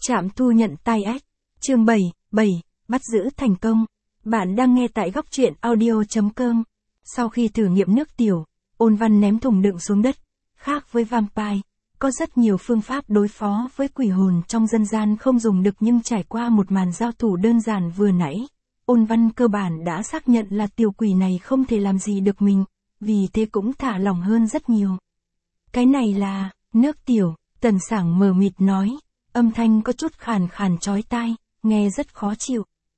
Trạm thu nhận tai ách. Chương 7, bắt giữ thành công. Bạn đang nghe tại góc truyện audio.com. Sau khi thử nghiệm nước tiểu, Ôn Văn ném thùng đựng xuống đất. Khác với vampire, có rất nhiều phương pháp đối phó với quỷ hồn trong dân gian không dùng được, nhưng trải qua một màn giao thủ đơn giản vừa nãy, Ôn Văn cơ bản đã xác nhận là tiểu quỷ này không thể làm gì được mình, vì thế cũng thả lỏng hơn rất nhiều. Cái này là nước tiểu, Tần Sảng mờ mịt nói, âm thanh có chút khàn khàn chói tai, nghe rất khó chịu.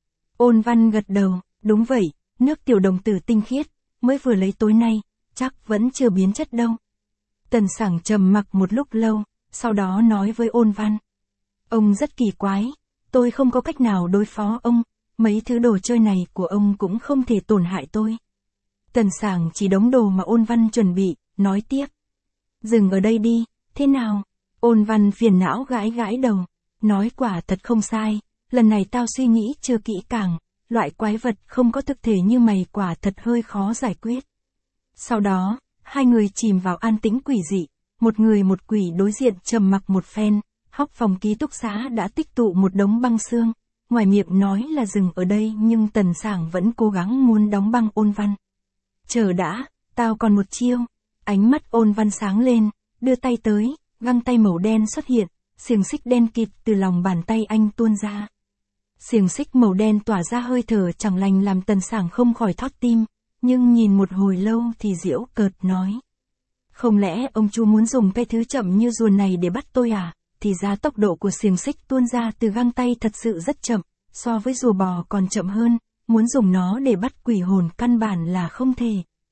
Ôn Văn gật đầu, đúng vậy, nước tiểu đồng tử tinh khiết, mới vừa lấy tối nay, chắc vẫn chưa biến chất đâu. Tần Sảng trầm mặc một lúc lâu, sau đó nói với Ôn Văn. Ông rất kỳ quái, tôi không có cách nào đối phó ông, mấy thứ đồ chơi này của ông cũng không thể tổn hại tôi. Tần Sảng chỉ đống đồ mà Ôn Văn chuẩn bị, nói tiếp. Dừng ở đây đi, thế nào? Ôn Văn phiền não gãi gãi đầu, nói quả thật không sai, lần này tao suy nghĩ chưa kỹ càng, loại quái vật không có thực thể như mày quả thật hơi khó giải quyết. Sau đó, hai người chìm vào an tĩnh quỷ dị, một người một quỷ đối diện trầm mặc một phen, hóc phòng ký túc xá đã tích tụ một đống băng xương, ngoài miệng nói là dừng ở đây nhưng Tần Sảng vẫn cố gắng muốn đóng băng Ôn Văn. Chờ đã, tao còn một chiêu. Ánh mắt Ôn Văn sáng lên, đưa tay tới, găng tay màu đen xuất hiện, xiềng xích đen kịt từ lòng bàn tay anh tuôn ra. Xiềng xích màu đen tỏa ra hơi thở chẳng lành làm Tần Sảng không khỏi thót tim, nhưng nhìn một hồi lâu thì giễu cợt nói. Không lẽ ông chú muốn dùng cái thứ chậm như rùa này để bắt tôi à? Thì ra tốc độ của xiềng xích tuôn ra từ găng tay thật sự rất chậm, so với rùa bò còn chậm hơn, muốn dùng nó để bắt quỷ hồn căn bản là không thể.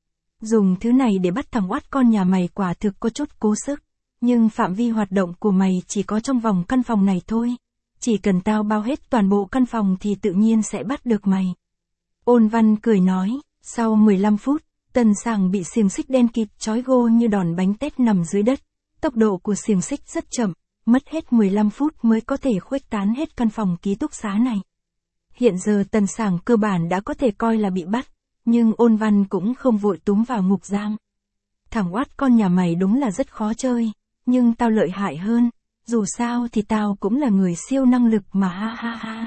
Dùng thứ này để bắt thằng oát con nhà mày quả thực có chút cố sức, nhưng phạm vi hoạt động của mày chỉ có trong vòng căn phòng này thôi. Chỉ cần tao bao hết toàn bộ căn phòng thì tự nhiên sẽ bắt được mày. Ôn Văn cười nói, sau 15 phút, Tần Sảng bị xiềng xích đen kịt trói gô như đòn bánh tét nằm dưới đất. Tốc độ của xiềng xích rất chậm, mất hết 15 phút mới có thể khuếch tán hết căn phòng ký túc xá này. Hiện giờ Tần Sảng cơ bản đã có thể coi là bị bắt, nhưng Ôn Văn cũng không vội túm vào ngục giam. Thằng oát con nhà mày đúng là rất khó chơi, nhưng tao lợi hại hơn, dù sao thì tao cũng là người siêu năng lực mà ha ha ha.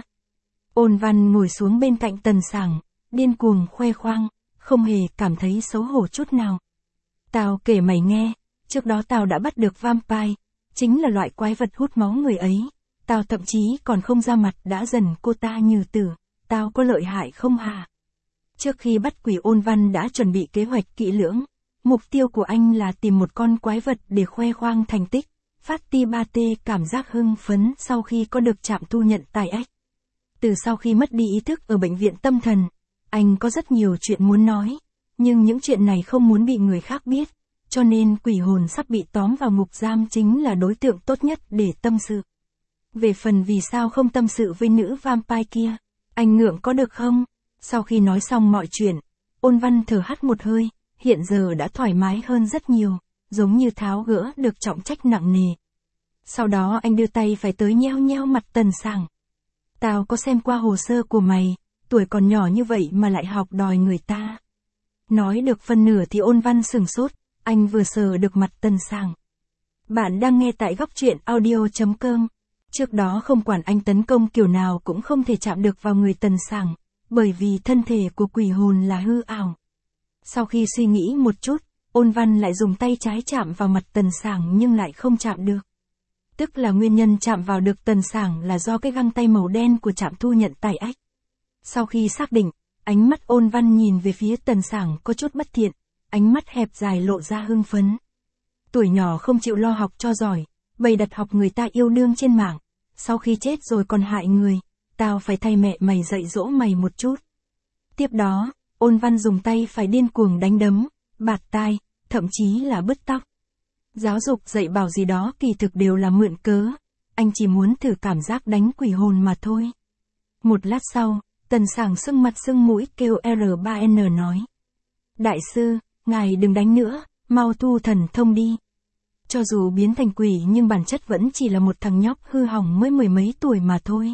Ôn Văn ngồi xuống bên cạnh Tần Sảng, điên cuồng khoe khoang, không hề cảm thấy xấu hổ chút nào. Tao kể mày nghe, trước đó tao đã bắt được vampire, chính là loại quái vật hút máu người ấy, tao thậm chí còn không ra mặt đã dần cô ta như tử, tao có lợi hại không hả? Trước khi bắt quỷ Ôn Văn đã chuẩn bị kế hoạch kỹ lưỡng, mục tiêu của anh là tìm một con quái vật để khoe khoang thành tích, phát ti ba tê cảm giác hưng phấn sau khi có được trạm thu nhận tai ách. Từ sau khi mất đi ý thức ở bệnh viện tâm thần, anh có rất nhiều chuyện muốn nói, nhưng những chuyện này không muốn bị người khác biết, cho nên quỷ hồn sắp bị tóm vào ngục giam chính là đối tượng tốt nhất để tâm sự. Về phần vì sao không tâm sự với nữ vampire kia, anh ngượng có được không? Sau khi nói xong mọi chuyện, Ôn Văn thở hắt một hơi, hiện giờ đã thoải mái hơn rất nhiều, giống như tháo gỡ được trọng trách nặng nề. Sau đó anh đưa tay phải tới nheo nheo mặt Tần Sảng. Tao có xem qua hồ sơ của mày, tuổi còn nhỏ như vậy mà lại học đòi người ta. Nói được phân nửa thì Ôn Văn sửng sốt, anh vừa sờ được mặt Tần Sảng. Bạn đang nghe tại góc truyện audio.com. Trước đó không quản anh tấn công kiểu nào cũng không thể chạm được vào người Tần Sảng, bởi vì thân thể của quỷ hồn là hư ảo. Sau khi suy nghĩ một chút, Ôn Văn lại dùng tay trái chạm vào mặt Tần Sảng nhưng lại không chạm được. Tức là nguyên nhân chạm vào được Tần Sảng là do cái găng tay màu đen của trạm thu nhận tai ách. Sau khi xác định, ánh mắt Ôn Văn nhìn về phía Tần Sảng có chút bất thiện, ánh mắt hẹp dài lộ ra hưng phấn. Tuổi nhỏ không chịu lo học cho giỏi, bày đặt học người ta yêu đương trên mạng, sau khi chết rồi còn hại người, tao phải thay mẹ mày dạy dỗ mày một chút. Tiếp đó, Ôn Văn dùng tay phải điên cuồng đánh đấm, bạt tai, thậm chí là bứt tóc. Giáo dục dạy bảo gì đó kỳ thực đều là mượn cớ, anh chỉ muốn thử cảm giác đánh quỷ hồn mà thôi. Một lát sau, Tần Sảng sưng mặt sưng mũi kêu R3N nói. Đại sư, ngài đừng đánh nữa, mau thu thần thông đi. Cho dù biến thành quỷ nhưng bản chất vẫn chỉ là một thằng nhóc hư hỏng mới mười mấy tuổi mà thôi.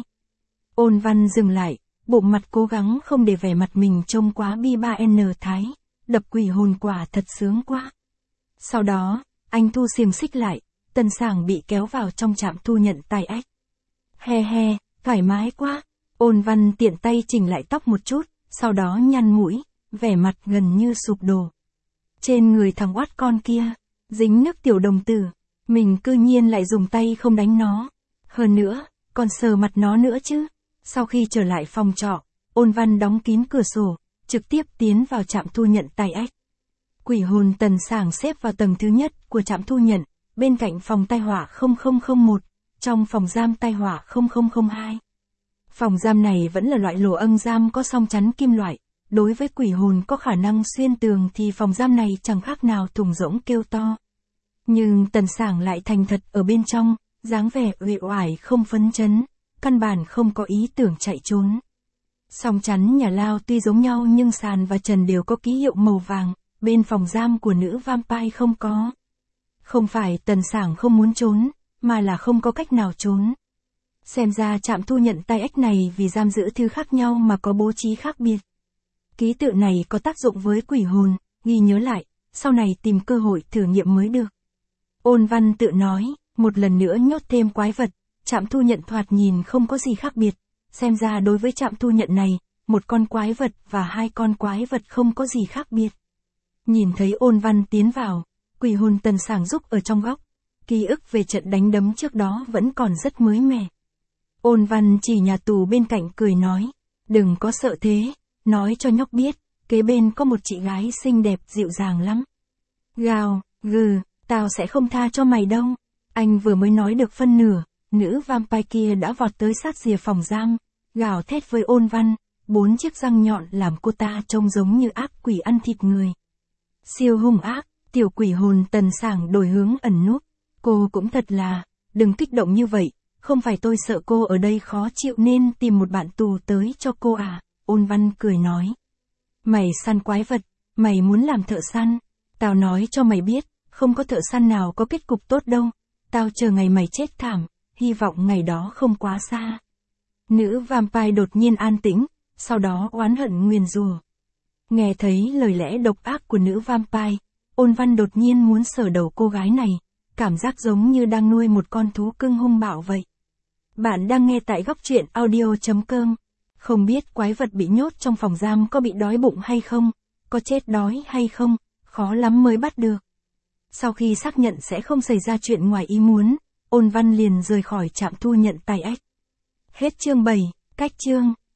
Ôn Văn dừng lại, bộ mặt cố gắng không để vẻ mặt mình trông quá bi ba n thái, đập quỷ hồn quả thật sướng quá. Sau đó, anh thu xiềng xích lại, Tần Sảng bị kéo vào trong trạm thu nhận tai ách. He he, thoải mái quá. Ôn Văn tiện tay chỉnh lại tóc một chút, sau đó nhăn mũi, vẻ mặt gần như sụp đổ. Trên người thằng oát con kia, dính nước tiểu đồng tử, mình cư nhiên lại dùng tay không đánh nó. Hơn nữa, còn sờ mặt nó nữa chứ. Sau khi trở lại phòng trọ, Ôn Văn đóng kín cửa sổ, trực tiếp tiến vào trạm thu nhận tai ách. Quỷ hồn Tần Sảng xếp vào tầng thứ nhất của trạm thu nhận, bên cạnh phòng tai họa 0001, trong phòng giam tai họa 0002. Phòng giam này vẫn là loại lỗ âng giam có song chắn kim loại, đối với quỷ hồn có khả năng xuyên tường thì phòng giam này chẳng khác nào thùng rỗng kêu to. Nhưng Tần Sảng lại thành thật ở bên trong, dáng vẻ uể oải không phấn chấn, căn bản không có ý tưởng chạy trốn. Song chắn nhà lao tuy giống nhau nhưng sàn và trần đều có ký hiệu màu vàng, bên phòng giam của nữ vampire không có. Không phải Tần Sảng không muốn trốn, mà là không có cách nào trốn. Xem ra trạm thu nhận tai ách này vì giam giữ thứ khác nhau mà có bố trí khác biệt. Ký tự này có tác dụng với quỷ hồn, ghi nhớ lại, sau này tìm cơ hội thử nghiệm mới được. Ôn Văn tự nói, một lần nữa nhốt thêm quái vật, trạm thu nhận thoạt nhìn không có gì khác biệt. Xem ra đối với trạm thu nhận này, một con quái vật và hai con quái vật không có gì khác biệt. Nhìn thấy Ôn Văn tiến vào, quỷ hồn Tần Sảng giúp ở trong góc. Ký ức về trận đánh đấm trước đó vẫn còn rất mới mẻ. Ôn Văn chỉ nhà tù bên cạnh cười nói, đừng có sợ thế, nói cho nhóc biết, kế bên có một chị gái xinh đẹp dịu dàng lắm. Gào, gừ, tao sẽ không tha cho mày đâu. Anh vừa mới nói được phân nửa, nữ vampire kia đã vọt tới sát rìa phòng giam, gào thét với Ôn Văn, 4 chiếc răng nhọn làm cô ta trông giống như ác quỷ ăn thịt người. Siêu hung ác, tiểu quỷ hồn Tần Sảng đổi hướng ẩn núp. Cô cũng thật là, đừng kích động như vậy, không phải tôi sợ cô ở đây khó chịu nên tìm một bạn tù tới cho cô à, Ôn Văn cười nói. Mày săn quái vật, mày muốn làm thợ săn, tao nói cho mày biết, không có thợ săn nào có kết cục tốt đâu, tao chờ ngày mày chết thảm, hy vọng ngày đó không quá xa. Nữ vampire đột nhiên an tĩnh, sau đó oán hận nguyền rủa. Nghe thấy lời lẽ độc ác của nữ vampire, Ôn Văn đột nhiên muốn sờ đầu cô gái này, cảm giác giống như đang nuôi một con thú cưng hung bạo vậy. Bạn đang nghe tại góc truyện audio.com. Không biết quái vật bị nhốt trong phòng giam có bị đói bụng hay không, có chết đói hay không, khó lắm mới bắt được. Sau khi xác nhận sẽ không xảy ra chuyện ngoài ý muốn, Ôn Văn liền rời khỏi trạm thu nhận tai ách. Hết chương 7, cách chương.